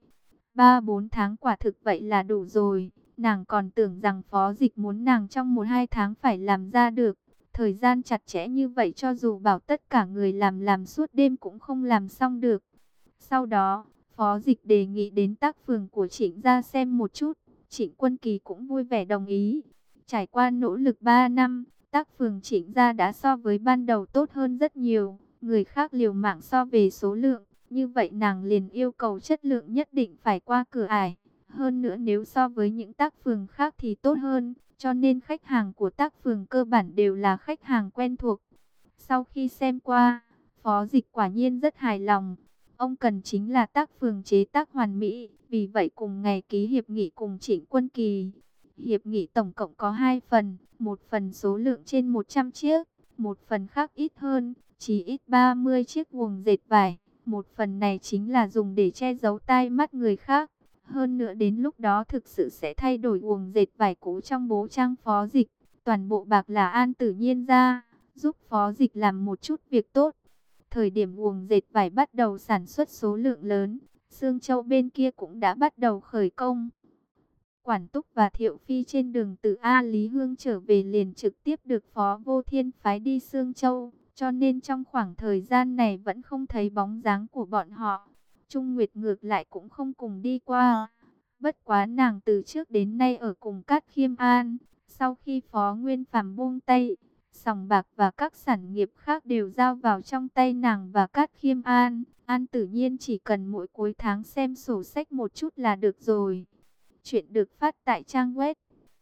3-4 tháng quả thực vậy là đủ rồi. Nàng còn tưởng rằng Phó Dịch muốn nàng trong 1-2 tháng phải làm ra được. Thời gian chặt chẽ như vậy cho dù bảo tất cả người làm suốt đêm cũng không làm xong được. Sau đó, Phó Dịch đề nghị đến tác phường của Trịnh gia xem một chút. Trịnh Quân Kỳ cũng vui vẻ đồng ý. Trải qua nỗ lực 3 năm, tác phường Trịnh gia đã so với ban đầu tốt hơn rất nhiều. Người khác liều mạng so về số lượng, như vậy nàng liền yêu cầu chất lượng nhất định phải qua cửa ải. Hơn nữa nếu so với những tác phường khác thì tốt hơn, cho nên khách hàng của tác phường cơ bản đều là khách hàng quen thuộc. Sau khi xem qua, Phó Dịch quả nhiên rất hài lòng. Ông cần chính là tác phường chế tác hoàn mỹ, vì vậy cùng ngày ký hiệp nghị cùng Trịnh Quân Kỳ. Hiệp nghị tổng cộng có 2 phần, một phần số lượng trên 100 chiếc, một phần khác ít hơn, chỉ ít 30 chiếc guồng dệt vải. Một phần này chính là dùng để che giấu tai mắt người khác. Hơn nữa đến lúc đó thực sự sẽ thay đổi guồng dệt vải cũ trong bố trang Phó Dịch. Toàn bộ bạc là An Tử Nhiên ra, giúp Phó Dịch làm một chút việc tốt. Thời điểm guồng dệt vải bắt đầu sản xuất số lượng lớn, Sương Châu bên kia cũng đã bắt đầu khởi công. Quản Túc và Thiệu Phi trên đường từ A Lý Hương trở về liền trực tiếp được Phó Vô Thiên phái đi Sương Châu, cho nên trong khoảng thời gian này vẫn không thấy bóng dáng của bọn họ. Trung Nguyệt ngược lại cũng không cùng đi qua. Bất quá nàng từ trước đến nay ở cùng Cát Khiêm An, sau khi Phó Nguyên Phàm buông tay, sòng bạc và các sản nghiệp khác đều giao vào trong tay nàng và Cát Khiêm An. An Tử Nhiên chỉ cần mỗi cuối tháng xem sổ sách một chút là được rồi. Chuyện được phát tại trang web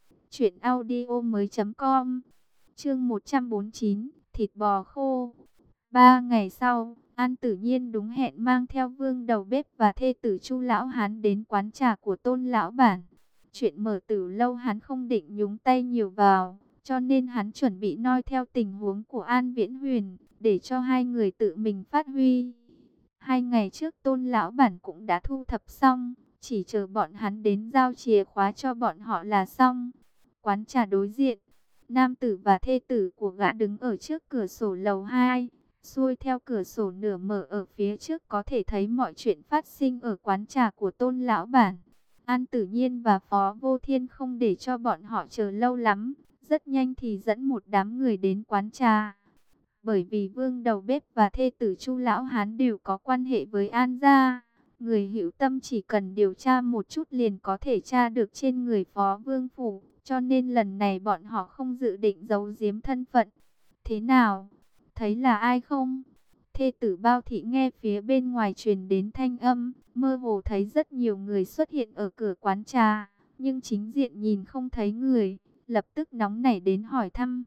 truyệnaudiomoi.com. Chương 149, thịt bò khô. 3 ngày sau, An Tử Nhiên đúng hẹn mang theo Vương đầu bếp và thê tử Chu lão hán đến quán trà của Tôn lão bản. Chuyện mở tử lâu hắn không định nhúng tay nhiều vào, cho nên hắn chuẩn bị noi theo tình huống của An Viễn Huyền, để cho hai người tự mình phát huy. 2 ngày trước Tôn lão bản cũng đã thu thập xong, chỉ chờ bọn hắn đến giao chìa khóa cho bọn họ là xong. Quán trà đối diện, nam tử và thê tử của gã đứng ở trước cửa sổ lầu 2, Xuôi theo cửa sổ nửa mở ở phía trước có thể thấy mọi chuyện phát sinh ở quán trà của Tôn lão bản. An Tử Nhiên và Phó Vô Thiên không để cho bọn họ chờ lâu lắm, rất nhanh thì dẫn một đám người đến quán trà. Bởi vì Vương đầu bếp và thê tử Chu lão hán đều có quan hệ với An gia, người hữu tâm chỉ cần điều tra một chút liền có thể tra được trên người Phó Vương phủ, cho nên lần này bọn họ không dự định giấu giếm thân phận. Thế nào? Thấy là ai không? Thê tử Bao Thị nghe phía bên ngoài truyền đến thanh âm, mơ hồ thấy rất nhiều người xuất hiện ở cửa quán trà, nhưng chính diện nhìn không thấy người, lập tức nóng nảy đến hỏi thăm.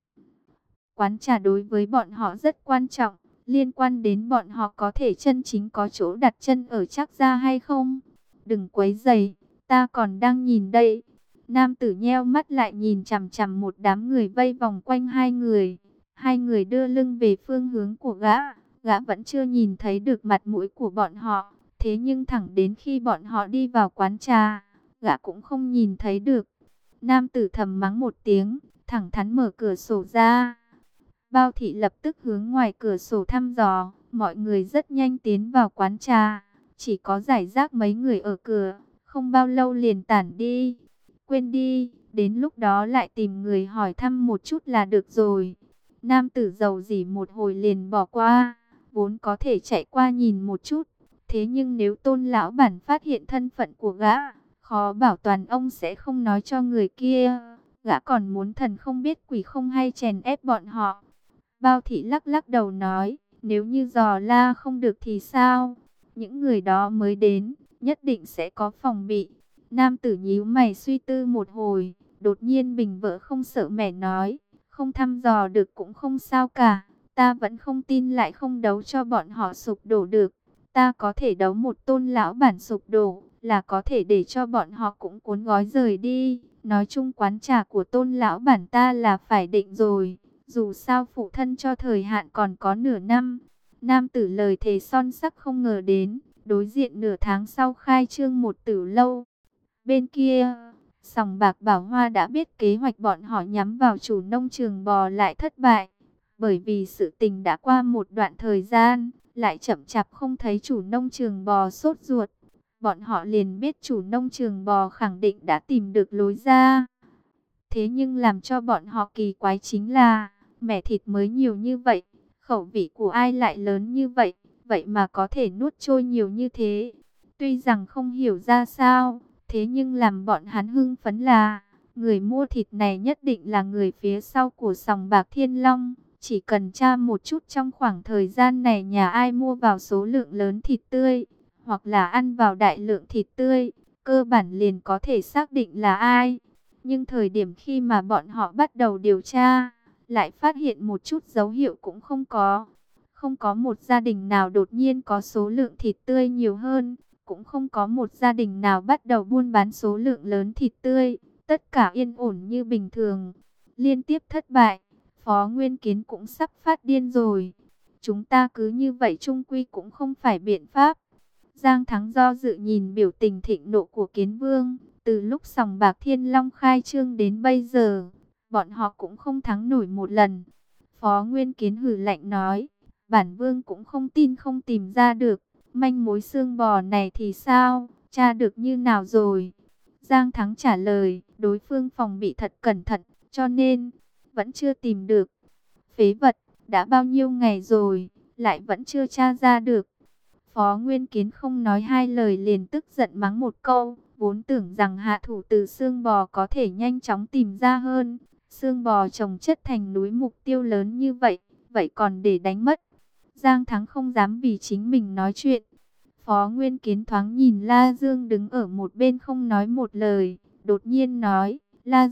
Quán trà đối với bọn họ rất quan trọng, liên quan đến bọn họ có thể chân chính có chỗ đặt chân ở Trác gia hay không. Đừng quấy rầy, ta còn đang nhìn đây. Nam tử nheo mắt lại nhìn chằm chằm một đám người vây vòng quanh hai người. Hai người đưa lưng về phương hướng của gã. Gã vẫn chưa nhìn thấy được mặt mũi của bọn họ. Thế nhưng thẳng đến khi bọn họ đi vào quán trà, gã cũng không nhìn thấy được. Nam tử thầm mắng một tiếng, thẳng thắn mở cửa sổ ra. Bao Thị lập tức hướng ngoài cửa sổ thăm dò, mọi người rất nhanh tiến vào quán trà, chỉ có rải rác mấy người ở cửa, không bao lâu liền tản đi. Quên đi, đến lúc đó lại tìm người hỏi thăm một chút là được rồi. Nam tử dầu dỉ một hồi liền bỏ qua, vốn có thể chạy qua nhìn một chút, thế nhưng nếu Tôn lão bản phát hiện thân phận của gã, khó bảo toàn ông sẽ không nói cho người kia. Gã còn muốn thần không biết quỷ không hay chèn ép bọn họ. Bao Thị lắc lắc đầu nói, nếu như dò la không được thì sao? Những người đó mới đến, nhất định sẽ có phòng bị. Nam tử nhíu mày suy tư một hồi, đột nhiên bình vỡ không sợ mẻ nói, không thăm dò được cũng không sao cả. Ta vẫn không tin lại không đấu cho bọn họ sụp đổ được. Ta có thể đấu một Tôn lão bản sụp đổ, là có thể để cho bọn họ cũng cuốn gói rời đi. Nói chung quán trà của Tôn lão bản ta là phải định rồi. Dù sao phụ thân cho thời hạn còn có nửa năm. Nam tử lời thề son sắc không ngờ đến, đối diện nửa tháng sau khai trương một tử lâu. Bên kia, sòng bạc Bảo Hoa đã biết kế hoạch bọn họ nhắm vào chủ nông trường bò lại thất bại. Bởi vì sự tình đã qua một đoạn thời gian, lại chậm chạp không thấy chủ nông trường bò sốt ruột. Bọn họ liền biết chủ nông trường bò khẳng định đã tìm được lối ra. Thế nhưng làm cho bọn họ kỳ quái chính là, mẻ thịt mới nhiều như vậy, khẩu vị của ai lại lớn như vậy, vậy mà có thể nuốt trôi nhiều như thế. Tuy rằng không hiểu ra sao, thế nhưng làm bọn hắn hưng phấn là, người mua thịt này nhất định là người phía sau của sòng bạc Thiên Long. Chỉ cần tra một chút trong khoảng thời gian này nhà ai mua vào số lượng lớn thịt tươi, hoặc là ăn vào đại lượng thịt tươi, cơ bản liền có thể xác định là ai. Nhưng thời điểm khi mà bọn họ bắt đầu điều tra, lại phát hiện một chút dấu hiệu cũng không có. Không có một gia đình nào đột nhiên có số lượng thịt tươi nhiều hơn, cũng không có một gia đình nào bắt đầu buôn bán số lượng lớn thịt tươi. Tất cả yên ổn như bình thường. Liên tiếp thất bại, Phó Nguyên Kiến cũng sắp phát điên rồi. Chúng ta cứ như vậy chung quy cũng không phải biện pháp. Giang Thắng do dự nhìn biểu tình thịnh nộ của Kiến Vương. Từ lúc sòng bạc Thiên Long khai trương đến bây giờ, bọn họ cũng không thắng nổi một lần. Phó Nguyên Kiến hừ lạnh nói, bản vương cũng không tin không tìm ra được. Manh mối xương bò này thì sao, tra được như nào rồi? Giang Thắng trả lời, đối phương phòng bị thật cẩn thận, cho nên vẫn chưa tìm được. Phế vật, đã bao nhiêu ngày rồi, lại vẫn chưa tra ra được. Phó Nguyên Kiến không nói hai lời liền tức giận mắng một câu, vốn tưởng rằng hạ thủ từ xương bò có thể nhanh chóng tìm ra hơn. Xương bò chồng chất thành núi mục tiêu lớn như vậy, vậy còn để đánh mất. Giang Thắng không dám vì chính mình nói chuyện. Phó Nguyên Kiến thoáng nhìn La Dương đứng ở một bên không nói một lời, đột nhiên nói, La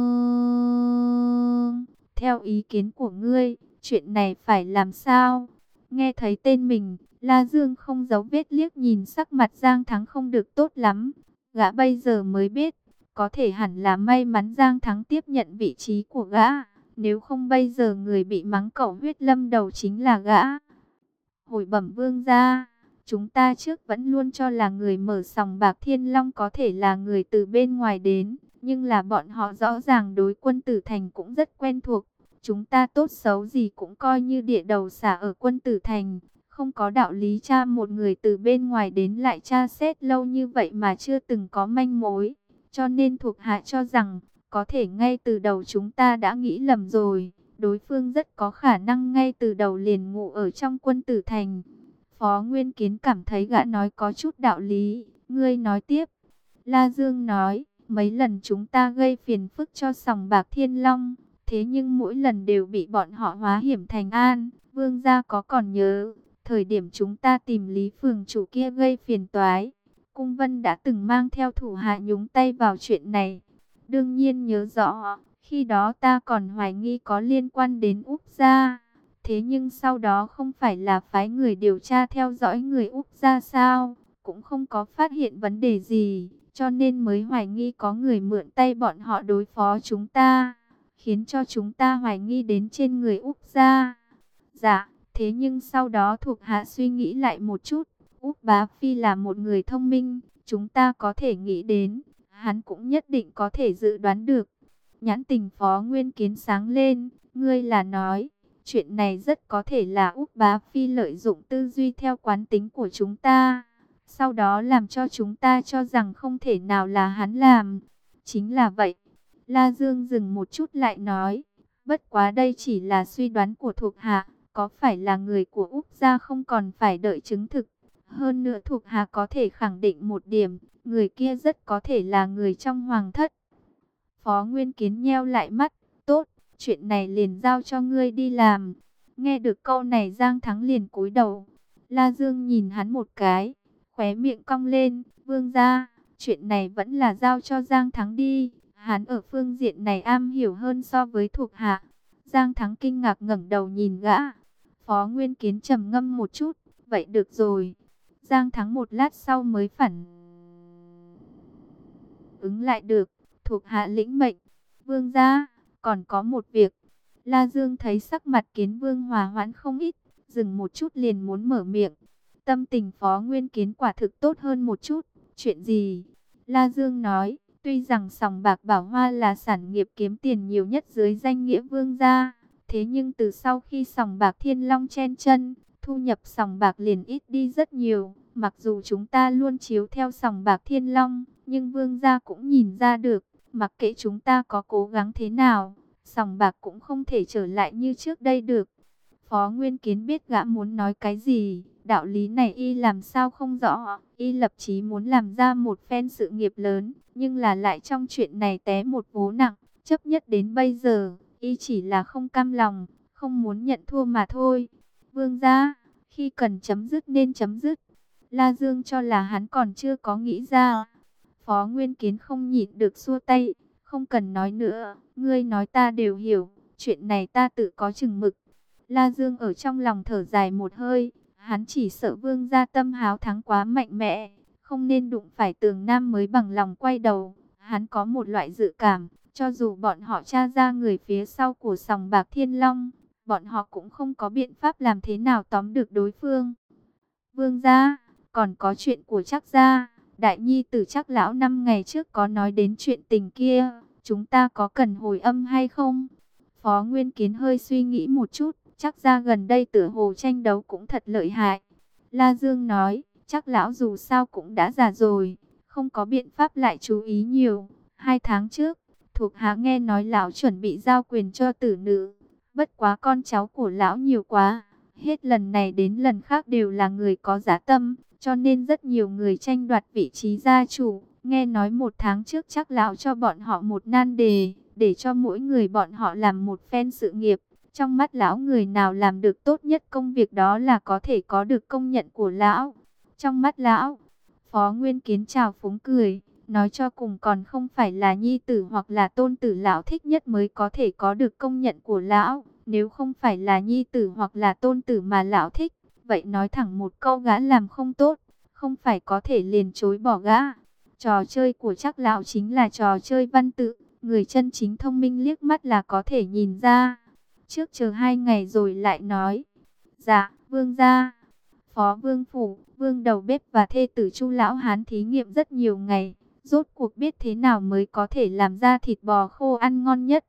Dương, theo ý kiến của ngươi, chuyện này phải làm sao? Nghe thấy tên mình, La Dương không giấu vết liếc nhìn sắc mặt Giang Thắng không được tốt lắm. Gã bây giờ mới biết, có thể hẳn là may mắn Giang Thắng tiếp nhận vị trí của gã. Nếu không bây giờ người bị mắng cẩu huyết lâm đầu chính là gã. Hồi bẩm vương gia, chúng ta trước vẫn luôn cho là người mở sòng bạc Thiên Long có thể là người từ bên ngoài đến. Nhưng là bọn họ rõ ràng đối Quân Tử Thành cũng rất quen thuộc. chúng ta tốt xấu gì cũng coi như địa đầu xả ở Quân Tử Thành, không có đạo lý tra một người từ bên ngoài đến lại tra xét lâu như vậy mà chưa từng có manh mối. Cho nên thuộc hạ cho rằng, có thể ngay từ đầu chúng ta đã nghĩ lầm rồi. Đối phương rất có khả năng ngay từ đầu liền ngụ ở trong Quân Tử Thành. Phó Nguyên Kiến cảm thấy gã nói có chút đạo lý. Ngươi nói tiếp. La Dương nói, mấy lần chúng ta gây phiền phức cho sòng bạc Thiên Long, thế nhưng mỗi lần đều bị bọn họ hóa hiểm thành an. Vương gia có còn nhớ, thời điểm chúng ta tìm Lý Phường chủ kia gây phiền toái, Cung Vân đã từng mang theo thủ hạ nhúng tay vào chuyện này. Đương nhiên nhớ rõ, khi đó ta còn hoài nghi có liên quan đến Úc gia. Thế nhưng sau đó không phải là phái người điều tra theo dõi người Úc gia sao, cũng không có phát hiện vấn đề gì, cho nên mới hoài nghi có người mượn tay bọn họ đối phó chúng ta, khiến cho chúng ta hoài nghi đến trên người Úc gia. Dạ, thế nhưng sau đó thuộc hạ suy nghĩ lại một chút, Úc Bá Phi là một người thông minh, chúng ta có thể nghĩ đến, hắn cũng nhất định có thể dự đoán được. Nhãn tình Phó Nguyên Kiến sáng lên, ngươi là nói, chuyện này rất có thể là Úc Bá Phi lợi dụng tư duy theo quán tính của chúng ta, sau đó làm cho chúng ta cho rằng không thể nào là hắn làm. Chính là vậy. La Dương dừng một chút lại nói, bất quá đây chỉ là suy đoán của thuộc hạ, có phải là người của Úc gia không còn phải đợi chứng thực. Hơn nữa thuộc hạ có thể khẳng định một điểm, người kia rất có thể là người trong hoàng thất. Phó Nguyên Kiến nheo lại mắt, tốt, chuyện này liền giao cho ngươi đi làm. Nghe được câu này Giang Thắng liền cúi đầu. La Dương nhìn hắn một cái, khóe miệng cong lên, vương gia, chuyện này vẫn là giao cho Giang Thắng đi. Hắn ở phương diện này am hiểu hơn so với thuộc hạ. Giang Thắng kinh ngạc ngẩng đầu nhìn gã. Phó Nguyên Kiến trầm ngâm một chút, vậy được rồi. Giang Thắng một lát sau mới phản ứng lại được, thuộc hạ lĩnh mệnh. Vương gia, còn có một việc. La Dương thấy sắc mặt Kiến Vương hòa hoãn không ít, dừng một chút liền muốn mở miệng. Tâm tình Phó Nguyên Kiến quả thực tốt hơn một chút. Chuyện gì? La Dương nói, tuy rằng sòng bạc Bảo Hoa là sản nghiệp kiếm tiền nhiều nhất dưới danh nghĩa vương gia, thế nhưng từ sau khi sòng bạc Thiên Long chen chân, thu nhập sòng bạc liền ít đi rất nhiều. Mặc dù chúng ta luôn chiếu theo sòng bạc Thiên Long, nhưng vương gia cũng nhìn ra được, mặc kệ chúng ta có cố gắng thế nào, sòng bạc cũng không thể trở lại như trước đây được. Phó Nguyên Kiến biết gã muốn nói cái gì, đạo lý này y làm sao không rõ, y lập chí muốn làm ra một phen sự nghiệp lớn, nhưng là lại trong chuyện này té một vố nặng, chấp nhất đến bây giờ, y chỉ là không cam lòng, không muốn nhận thua mà thôi. Vương gia, khi cần chấm dứt nên chấm dứt. La Dương cho là hắn còn chưa có nghĩ ra. Phó Nguyên Kiến không nhịn được xua tay, không cần nói nữa, ngươi nói ta đều hiểu, chuyện này ta tự có chừng mực. La Dương ở trong lòng thở dài một hơi, hắn chỉ sợ vương gia tâm háo thắng quá mạnh mẽ, không nên đụng phải Tường Nam mới bằng lòng quay đầu. Hắn có một loại dự cảm, cho dù bọn họ tra ra người phía sau của sòng bạc Thiên Long, bọn họ cũng không có biện pháp làm thế nào tóm được đối phương. Vương gia, còn có chuyện của Trác gia, đại nhi tử Trác lão 5 ngày trước có nói đến chuyện tình kia, chúng ta có cần hồi âm hay không? Phó Nguyên Kiến hơi suy nghĩ một chút, Trác gia gần đây tựa hồ tranh đấu cũng thật lợi hại. La Dương nói, Trác lão dù sao cũng đã già rồi, không có biện pháp lại chú ý nhiều. 2 tháng trước, thuộc hạ nghe nói lão chuẩn bị giao quyền cho tử nữ, bất quá con cháu của lão nhiều quá, hết lần này đến lần khác đều là người có giá tâm, cho nên rất nhiều người tranh đoạt vị trí gia chủ. Nghe nói 1 tháng trước Trác lão cho bọn họ một nan đề, để cho mỗi người bọn họ làm một phen sự nghiệp. Trong mắt lão, người nào làm được tốt nhất công việc đó là có thể có được công nhận của lão. Trong mắt lão, Phó Nguyên Kiến trào phúng cười, nói cho cùng còn không phải là nhi tử hoặc là tôn tử lão thích nhất mới có thể có được công nhận của lão. Nếu không phải là nhi tử hoặc là tôn tử mà lão thích, vậy nói thẳng một câu gã làm không tốt, không phải có thể liền chối bỏ gã. Trò chơi của Trác lão chính là trò chơi văn tự, người chân chính thông minh liếc mắt là có thể nhìn ra. Trước chờ 2 ngày rồi lại nói. Dạ, vương gia. Phó vương phủ, vương đầu bếp và thê tử Chu lão hán thí nghiệm rất nhiều ngày, rốt cuộc biết thế nào mới có thể làm ra thịt bò khô ăn ngon nhất.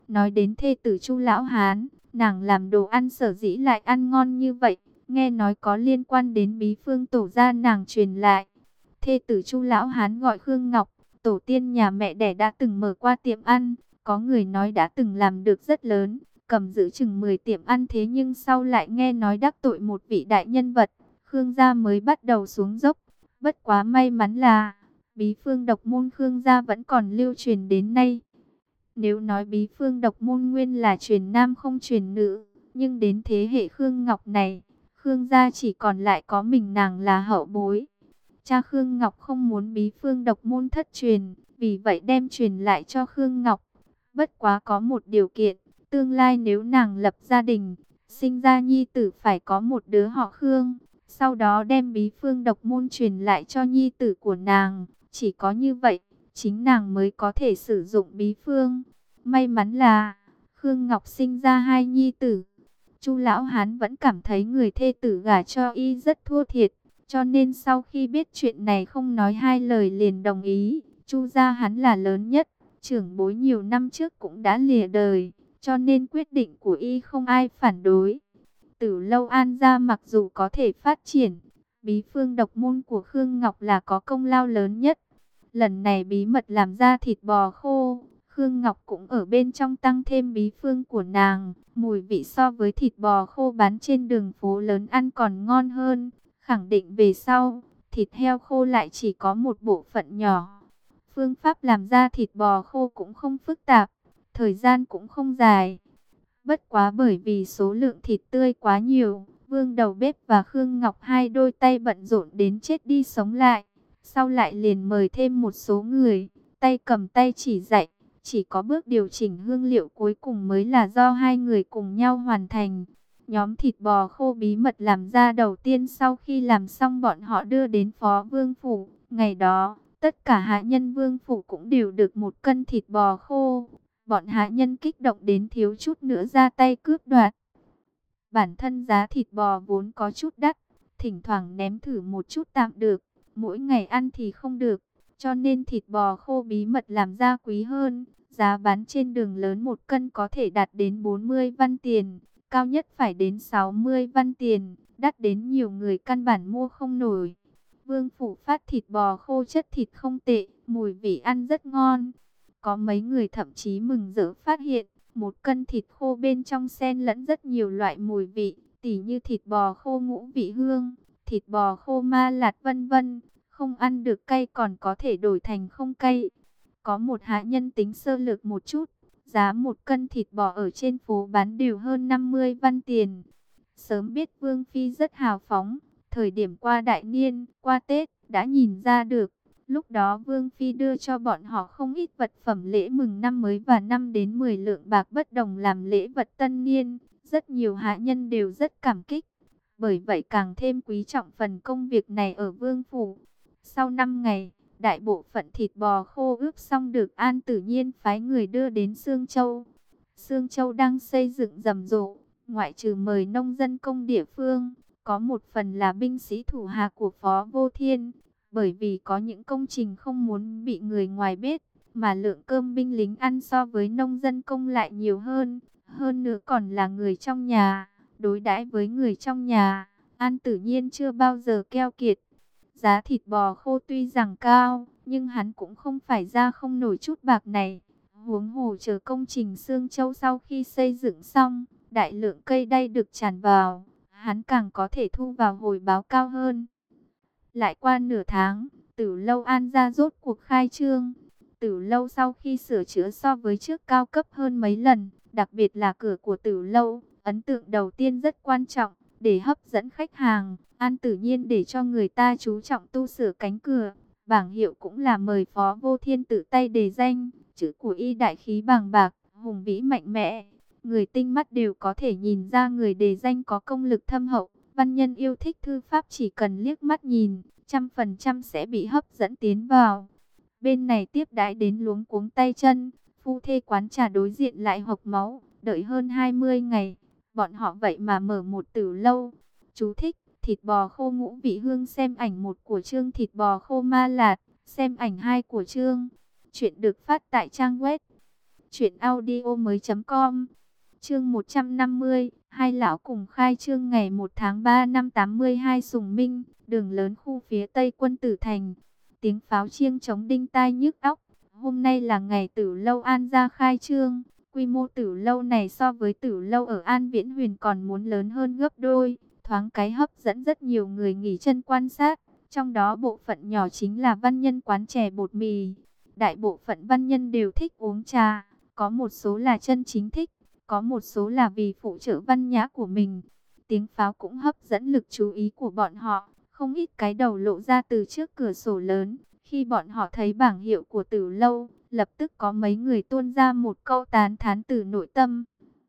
Nói đến thê tử Chu lão hán, nàng làm đồ ăn sở dĩ lại ăn ngon như vậy, nghe nói có liên quan đến bí phương tổ gia nàng truyền lại. Thê tử Chu lão hán gọi Khương Ngọc, tổ tiên nhà mẹ đẻ đã từng mở qua tiệm ăn, có người nói đã từng làm được rất lớn, cầm giữ chừng 10 tiệm ăn, thế nhưng sau lại nghe nói đắc tội một vị đại nhân vật, Khương gia mới bắt đầu xuống dốc. Bất quá may mắn là bí phương độc môn Khương gia vẫn còn lưu truyền đến nay. Nếu nói bí phương độc môn nguyên là truyền nam không truyền nữ, nhưng đến thế hệ Khương Ngọc này, Khương gia chỉ còn lại có mình nàng là hậu bối. Cha Khương Ngọc không muốn bí phương độc môn thất truyền, vì vậy đem truyền lại cho Khương Ngọc. Bất quá có một điều kiện, tương lai nếu nàng lập gia đình, sinh ra nhi tử phải có một đứa họ Khương, sau đó đem bí phương độc môn truyền lại cho nhi tử của nàng. Chỉ có như vậy, chính nàng mới có thể sử dụng bí phương. May mắn là Khương Ngọc sinh ra 2 nhi tử. Chu lão hán vẫn cảm thấy người thê tử gả cho y rất thua thiệt, cho nên sau khi biết chuyện này không nói hai lời liền đồng ý. Chu gia hắn là lớn nhất, trưởng bối nhiều năm trước cũng đã lìa đời, cho nên quyết định của y không ai phản đối. Tử Lâu An gia mặc dù có thể phát triển, bí phương độc môn của Khương Ngọc là có công lao lớn nhất. Lần này bí mật làm ra thịt bò khô, Khương Ngọc cũng ở bên trong tăng thêm bí phương của nàng. Mùi vị so với thịt bò khô bán trên đường phố lớn ăn còn ngon hơn. Khẳng định về sau, thịt heo khô lại chỉ có một bộ phận nhỏ. Phương pháp làm ra thịt bò khô cũng không phức tạp, thời gian cũng không dài. Bất quá bởi vì số lượng thịt tươi quá nhiều, Vương đầu bếp và Khương Ngọc hai đôi tay bận rộn đến chết đi sống lại. Sau lại liền mời thêm một số người, tay cầm tay chỉ dạy. Chỉ có bước điều chỉnh hương liệu cuối cùng mới là do hai người cùng nhau hoàn thành. Nhóm thịt bò khô bí mật làm ra đầu tiên sau khi làm xong bọn họ đưa đến Phó Vương Phủ. Ngày đó, tất cả hạ nhân Vương Phủ cũng đều được 1 cân thịt bò khô. Bọn hạ nhân kích động đến thiếu chút nữa ra tay cướp đoạt. Bản thân giá thịt bò vốn có chút đắt, thỉnh thoảng ném thử một chút tạm được, mỗi ngày ăn thì không được, cho nên thịt bò khô bí mật làm ra quý hơn. Giá bán trên đường lớn 1 cân có thể đạt đến 40 văn tiền, cao nhất phải đến 60 văn tiền, đắt đến nhiều người căn bản mua không nổi. Vương Phủ phát thịt bò khô chất thịt không tệ, mùi vị ăn rất ngon. Có mấy người thậm chí mừng rỡ phát hiện, 1 cân thịt khô bên trong xen lẫn rất nhiều loại mùi vị, tỉ như thịt bò khô ngũ vị hương, thịt bò khô ma lạt vân vân, không ăn được cay còn có thể đổi thành không cay. Có một hạ nhân tính sơ lược một chút, giá 1 cân thịt bò ở trên phố bán đều hơn 50 văn tiền. Sớm biết Vương Phi rất hào phóng, thời điểm qua đại niên, qua Tết, đã nhìn ra được. Lúc đó Vương Phi đưa cho bọn họ không ít vật phẩm lễ mừng năm mới và 5 đến 10 lượng bạc bất đồng làm lễ vật tân niên. Rất nhiều hạ nhân đều rất cảm kích. Bởi vậy càng thêm quý trọng phần công việc này ở Vương Phủ. Sau 5 ngày, đại bộ phận thịt bò khô ướp xong được An Tử Nhiên phái người đưa đến Sương Châu. Sương Châu đang xây dựng rầm rộ, ngoại trừ mời nông dân công địa phương, có một phần là binh sĩ thủ hạ của Phó Vô Thiên. Bởi vì có những công trình không muốn bị người ngoài biết, mà lượng cơm binh lính ăn so với nông dân công lại nhiều hơn. Hơn nữa còn là người trong nhà, đối đãi với người trong nhà, An Tử Nhiên chưa bao giờ keo kiệt. Giá thịt bò khô tuy rằng cao, nhưng hắn cũng không phải ra không nổi chút bạc này. Huống hồ chờ công trình Sương Châu sau khi xây dựng xong, đại lượng cây đay được tràn vào, hắn càng có thể thu vào hồi báo cao hơn. Lại qua nửa tháng, Tử Lâu An gia rốt cuộc khai trương. Tử Lâu sau khi sửa chữa so với trước cao cấp hơn mấy lần, đặc biệt là cửa của Tử Lâu, ấn tượng đầu tiên rất quan trọng, để hấp dẫn khách hàng. An Tử Nhiên để cho người ta chú trọng tu sửa cánh cửa, bảng hiệu cũng là mời Phó Vô Thiên tự tay đề danh, chữ của y đại khí bàng bạc, hùng vĩ mạnh mẽ. Người tinh mắt đều có thể nhìn ra người đề danh có công lực thâm hậu. Văn nhân yêu thích thư pháp chỉ cần liếc mắt nhìn, 100% sẽ bị hấp dẫn tiến vào. Bên này tiếp đãi đến luống cuống tay chân, phu thê quán trà đối diện lại hộc máu, đợi hơn 20 ngày, bọn họ vậy mà mở một Tử Lâu. Chú thích, thịt bò khô ngũ vị hương, xem ảnh 1 của chương thịt bò khô ma lạt, xem ảnh 2 của chương. Chuyện được phát tại trang web truyệnaudiomoi.com. Chương 150, hai lão cùng khai trương ngày 1 tháng 3 năm 82 Sùng Minh, đường lớn khu phía Tây Quân Tử Thành. Tiếng pháo chiêng trống đinh tai nhức óc. Hôm nay là ngày Tử lâu An Gia khai trương. Quy mô Tử lâu này so với Tử lâu ở An Viễn Huyền còn muốn lớn hơn gấp đôi, thoáng cái hấp dẫn rất nhiều người nghỉ chân quan sát. Trong đó bộ phận nhỏ chính là văn nhân quán chè bột mì. Đại bộ phận văn nhân đều thích uống trà, có một số là chân chính thích, có một số là vì phụ trợ văn nhã của mình. Tiếng pháo cũng hấp dẫn lực chú ý của bọn họ, không ít cái đầu lộ ra từ trước cửa sổ lớn. Khi bọn họ thấy bảng hiệu của Tử lâu, lập tức có mấy người tuôn ra một câu tán thán từ nội tâm.